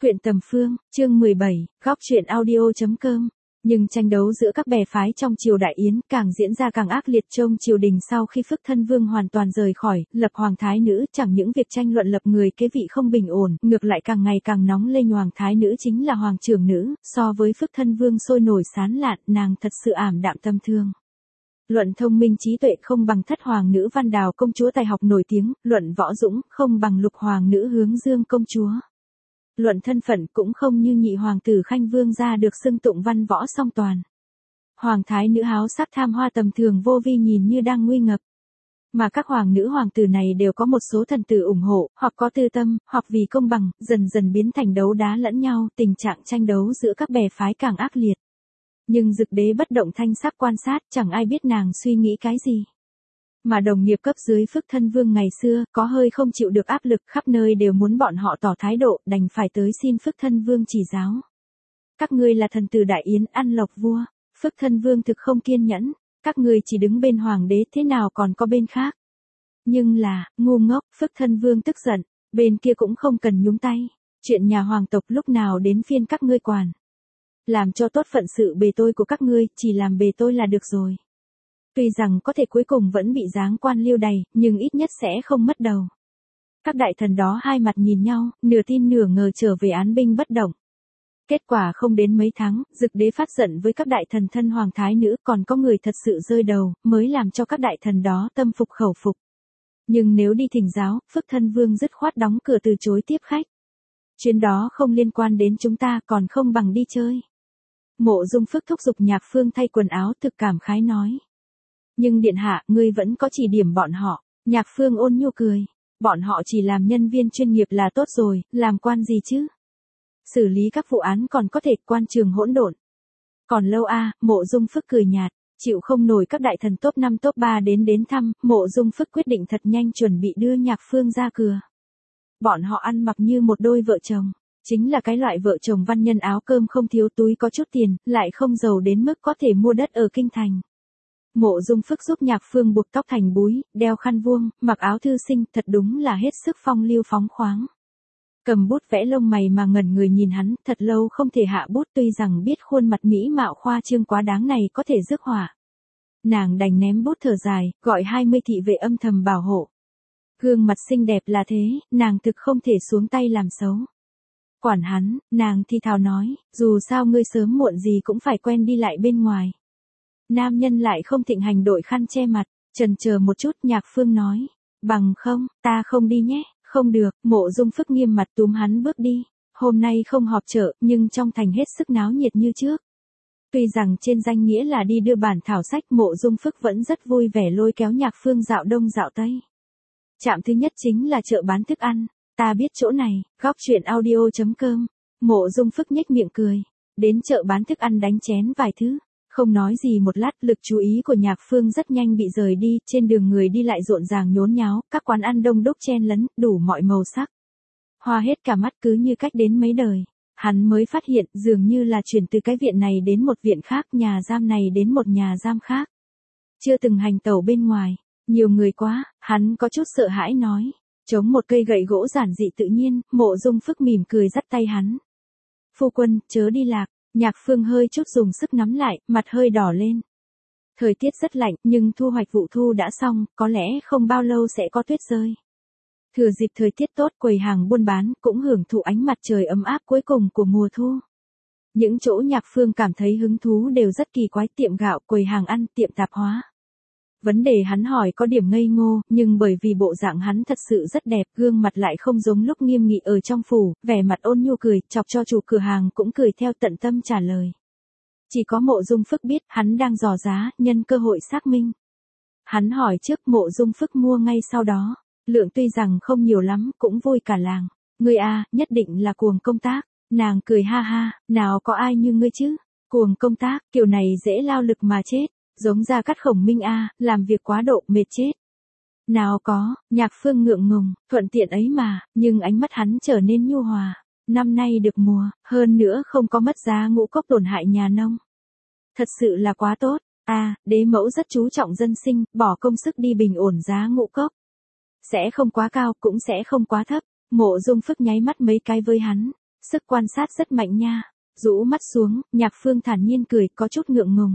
Huyện Tầm Phương, chương 17, góc truyện audio.com. Nhưng tranh đấu giữa các bè phái trong triều Đại Yến càng diễn ra càng ác liệt. Trong triều đình sau khi Phước Thân Vương hoàn toàn rời khỏi, lập Hoàng Thái Nữ, chẳng những việc tranh luận lập người kế vị không bình ổn, ngược lại càng ngày càng nóng lên. Hoàng Thái Nữ chính là Hoàng trưởng nữ, so với Phước Thân Vương sôi nổi sán lạn, nàng thật sự ảm đạm tâm thương. Luận thông minh trí tuệ không bằng thất hoàng nữ Văn Đào công chúa tài học nổi tiếng, luận võ dũng không bằng lục hoàng nữ Hướng Dương công chúa. Luận thân phận cũng không như nhị hoàng tử Khanh Vương gia được xưng tụng văn võ song toàn. Hoàng thái nữ háo sắc tham hoa tầm thường vô vi nhìn như đang nguy ngập. Mà các hoàng nữ hoàng tử này đều có một số thần tử ủng hộ, hoặc có tư tâm, hoặc vì công bằng, dần dần biến thành đấu đá lẫn nhau, tình trạng tranh đấu giữa các bè phái càng ác liệt. Nhưng Dực Đế bất động thanh sắc quan sát, chẳng ai biết nàng suy nghĩ cái gì. Mà đồng nghiệp cấp dưới Phước Thân Vương ngày xưa, có hơi không chịu được áp lực, khắp nơi đều muốn bọn họ tỏ thái độ, đành phải tới xin Phước Thân Vương chỉ giáo. Các ngươi là thần tử Đại Yến, ăn lộc vua. Phước Thân Vương thực không kiên nhẫn, các ngươi chỉ đứng bên hoàng đế, thế nào còn có bên khác. Nhưng là, ngu ngốc, Phước Thân Vương tức giận, bên kia cũng không cần nhúng tay. Chuyện nhà hoàng tộc lúc nào đến phiên các ngươi quản. Làm cho tốt phận sự bề tôi của các ngươi, chỉ làm bề tôi là được rồi. Tuy rằng có thể cuối cùng vẫn bị giáng quan liêu đày, nhưng ít nhất sẽ không mất đầu. Các đại thần đó hai mặt nhìn nhau, nửa tin nửa ngờ trở về án binh bất động. Kết quả không đến mấy tháng, Dực Đế phát giận với các đại thần thân hoàng thái nữ, còn có người thật sự rơi đầu, mới làm cho các đại thần đó tâm phục khẩu phục. Nhưng nếu đi thỉnh giáo, Phước Thân Vương dứt khoát đóng cửa từ chối tiếp khách. Chuyến đó không liên quan đến chúng ta, còn không bằng đi chơi. Mộ Dung Phước thúc giục Nhạc Phương thay quần áo, thực cảm khái nói. Nhưng điện hạ, ngươi vẫn có chỉ điểm bọn họ. Nhạc Phương ôn nhu cười. Bọn họ chỉ làm nhân viên chuyên nghiệp là tốt rồi, làm quan gì chứ? Xử lý các vụ án còn có thể, quan trường hỗn độn. Còn lâu Mộ Dung Phước cười nhạt. Chịu không nổi các đại thần top 5 top 3 đến thăm, Mộ Dung Phước quyết định thật nhanh chuẩn bị đưa Nhạc Phương ra cửa. Bọn họ ăn mặc như một đôi vợ chồng. Chính là cái loại vợ chồng văn nhân áo cơm không thiếu túi có chút tiền, lại không giàu đến mức có thể mua đất ở kinh thành. Mộ Dung Phước giúp Nhạc Phương buộc tóc thành búi, đeo khăn vuông, mặc áo thư sinh, thật đúng là hết sức phong lưu phóng khoáng. Cầm bút vẽ lông mày mà ngẩn người nhìn hắn, thật lâu không thể hạ bút, tuy rằng biết khuôn mặt mỹ mạo khoa trương quá đáng này có thể rước họa. Nàng đành ném bút thở dài, gọi 20 thị vệ âm thầm bảo hộ. Gương mặt xinh đẹp là thế, nàng thực không thể xuống tay làm xấu. Quản hắn, nàng thì thào nói, dù sao ngươi sớm muộn gì cũng phải quen đi lại bên ngoài. Nam nhân lại không thịnh hành đội khăn che mặt, chần chờ một chút. Nhạc Phương nói, bằng không, ta không đi nhé. Không được, Mộ Dung Phước nghiêm mặt túm hắn bước đi. Hôm nay không họp chợ, nhưng trong thành hết sức náo nhiệt như trước. Tuy rằng trên danh nghĩa là đi đưa bản thảo sách, Mộ Dung Phước vẫn rất vui vẻ lôi kéo Nhạc Phương dạo đông dạo tây. Trạm thứ nhất chính là chợ bán thức ăn. Ta biết chỗ này, góc truyện audio.com. Mộ Dung Phước nhếch miệng cười. Đến chợ bán thức ăn đánh chén vài thứ. Không nói gì một lát, lực chú ý của Nhạc Phương rất nhanh bị rời đi, trên đường người đi lại rộn ràng nhốn nháo, các quán ăn đông đúc chen lấn, đủ mọi màu sắc. Hoa hết cả mắt, cứ như cách đến mấy đời. Hắn mới phát hiện, dường như là chuyển từ cái viện này đến một viện khác, nhà giam này đến một nhà giam khác. Chưa từng hành tẩu bên ngoài, nhiều người quá, hắn có chút sợ hãi nói. Chống một cây gậy gỗ giản dị tự nhiên, Mộ Dung Phước mỉm cười dắt tay hắn. Phu quân, chớ đi lạc. Nhạc Phương hơi chút dùng sức nắm lại, mặt hơi đỏ lên. Thời tiết rất lạnh, nhưng thu hoạch vụ thu đã xong, có lẽ không bao lâu sẽ có tuyết rơi. Thừa dịp thời tiết tốt, quầy hàng buôn bán cũng hưởng thụ ánh mặt trời ấm áp cuối cùng của mùa thu. Những chỗ Nhạc Phương cảm thấy hứng thú đều rất kỳ quái, tiệm gạo, quầy hàng ăn, tiệm tạp hóa. Vấn đề hắn hỏi có điểm ngây ngô, nhưng bởi vì bộ dạng hắn thật sự rất đẹp, gương mặt lại không giống lúc nghiêm nghị ở trong phủ, vẻ mặt ôn nhu cười, chọc cho chủ cửa hàng cũng cười theo, tận tâm trả lời. Chỉ có Mộ Dung Phước biết, hắn đang dò giá, nhân cơ hội xác minh. Hắn hỏi trước, Mộ Dung Phước mua ngay sau đó, lượng tuy rằng không nhiều lắm, cũng vui cả làng. Ngươi nhất định là cuồng công tác. Nàng cười ha ha, nào có ai như ngươi chứ, cuồng công tác, kiểu này dễ lao lực mà chết. Giống Gia Cát Khổng Minh làm việc quá độ, mệt chết. Nào có, Nhạc Phương ngượng ngùng, thuận tiện ấy mà, nhưng ánh mắt hắn trở nên nhu hòa. Năm nay được mùa, hơn nữa không có mất giá ngũ cốc tổn hại nhà nông. Thật sự là quá tốt. Đế mẫu rất chú trọng dân sinh, bỏ công sức đi bình ổn giá ngũ cốc. Sẽ không quá cao, cũng sẽ không quá thấp. Mộ Dung Phước nháy mắt mấy cái với hắn. Sức quan sát rất mạnh nha. Rũ mắt xuống, Nhạc Phương thản nhiên cười, có chút ngượng ngùng.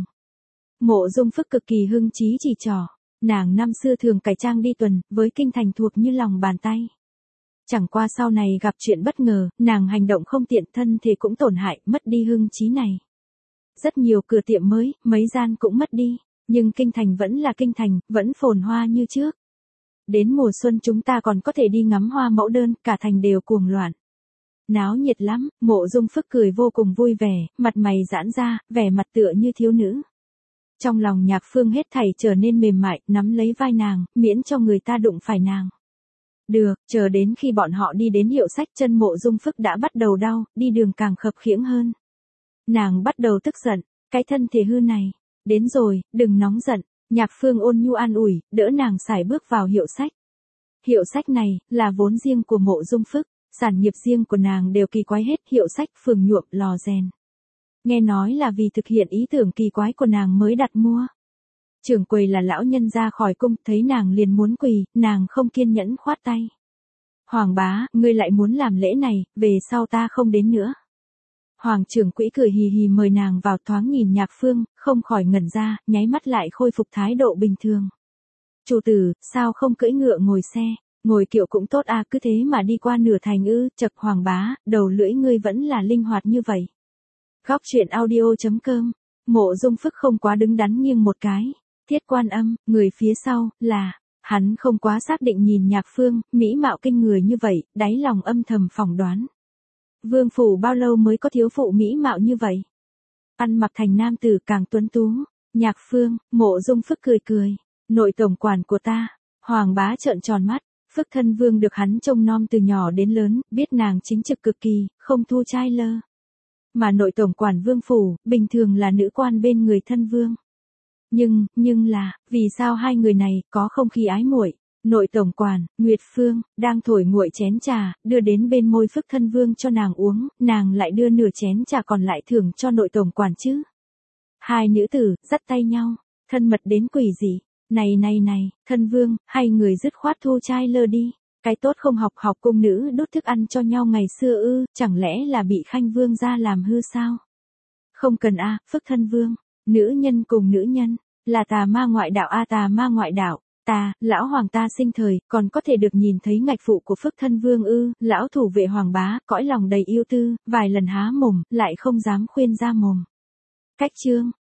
Mộ Dung Phức cực kỳ hưng trí chỉ trỏ. Nàng năm xưa thường cải trang đi tuần, với kinh thành thuộc như lòng bàn tay. Chẳng qua sau này gặp chuyện bất ngờ, nàng hành động không tiện, thân thể cũng tổn hại, mất đi hưng trí này. Rất nhiều cửa tiệm mới, mấy gian cũng mất đi. Nhưng kinh thành vẫn là kinh thành, vẫn phồn hoa như trước. Đến mùa xuân chúng ta còn có thể đi ngắm hoa mẫu đơn, cả thành đều cuồng loạn. Náo nhiệt lắm, Mộ Dung Phức cười vô cùng vui vẻ, mặt mày giãn ra, vẻ mặt tựa như thiếu nữ. Trong lòng Nhạc Phương hết thảy trở nên mềm mại, nắm lấy vai nàng, miễn cho người ta đụng phải nàng. Được, chờ đến khi bọn họ đi đến hiệu sách, chân Mộ Dung Phức đã bắt đầu đau, đi đường càng khập khiễng hơn. Nàng bắt đầu tức giận, cái thân thể hư này. Đến rồi, đừng nóng giận. Nhạc Phương ôn nhu an ủi, đỡ nàng sải bước vào hiệu sách. Hiệu sách này, là vốn riêng của Mộ Dung Phức, sản nghiệp riêng của nàng đều kỳ quái hết, hiệu sách, phường nhuộm, lò rèn. Nghe nói là vì thực hiện ý tưởng kỳ quái của nàng mới đặt mua. Trưởng quầy là lão nhân ra khỏi cung, thấy nàng liền muốn quỳ, nàng không kiên nhẫn khoát tay. Hoàng bá, ngươi lại muốn làm lễ này, về sau ta không đến nữa. Hoàng trưởng quỹ cười hì hì mời nàng vào, thoáng nhìn Nhạc Phương, không khỏi ngẩn ra, nháy mắt lại khôi phục thái độ bình thường. Chủ tử, sao không cưỡi ngựa ngồi xe, ngồi kiệu cũng tốt à, cứ thế mà đi qua nửa thành ư? Chậc Hoàng bá, đầu lưỡi ngươi vẫn là linh hoạt như vậy. Góc truyện audio.com. Mộ Dung Phức không quá đứng đắn nghiêng một cái. Thiết Quan Âm, người phía sau, là, hắn không quá xác định nhìn Nhạc Phương, mỹ mạo kinh người như vậy, đáy lòng âm thầm phỏng đoán. Vương phủ bao lâu mới có thiếu phụ mỹ mạo như vậy? Ăn mặc thành nam tử càng tuấn tú. Nhạc Phương, Mộ Dung Phức cười cười. Nội tổng quản của ta. Hoàng bá trợn tròn mắt. Phức thân vương được hắn trông nom từ nhỏ đến lớn, biết nàng chính trực cực kỳ, không thu trai lơ. Mà nội tổng quản vương phủ, bình thường là nữ quan bên người thân vương. Nhưng là, vì sao hai người này có không khí ái muội? Nội tổng quản, Nguyệt Phương, đang thổi nguội chén trà, đưa đến bên môi Phức thân vương cho nàng uống, nàng lại đưa nửa chén trà còn lại thưởng cho nội tổng quản chứ. Hai nữ tử, dắt tay nhau, thân mật đến quỷ dị. Này, thân vương, hai người dứt khoát thu trai lơ đi. Cái tốt không học cung nữ đốt thức ăn cho nhau ngày xưa ư, chẳng lẽ là bị Khanh vương gia làm hư sao? Không cần a, Phức thân vương, nữ nhân cùng nữ nhân, là tà ma ngoại đạo a, tà ma ngoại đạo. Ta, lão hoàng ta sinh thời, còn có thể được nhìn thấy ngạch phụ của Phức thân vương ư? Lão thủ vệ hoàng bá, cõi lòng đầy yêu tư, vài lần há mồm, lại không dám khuyên ra mồm. Cách chương.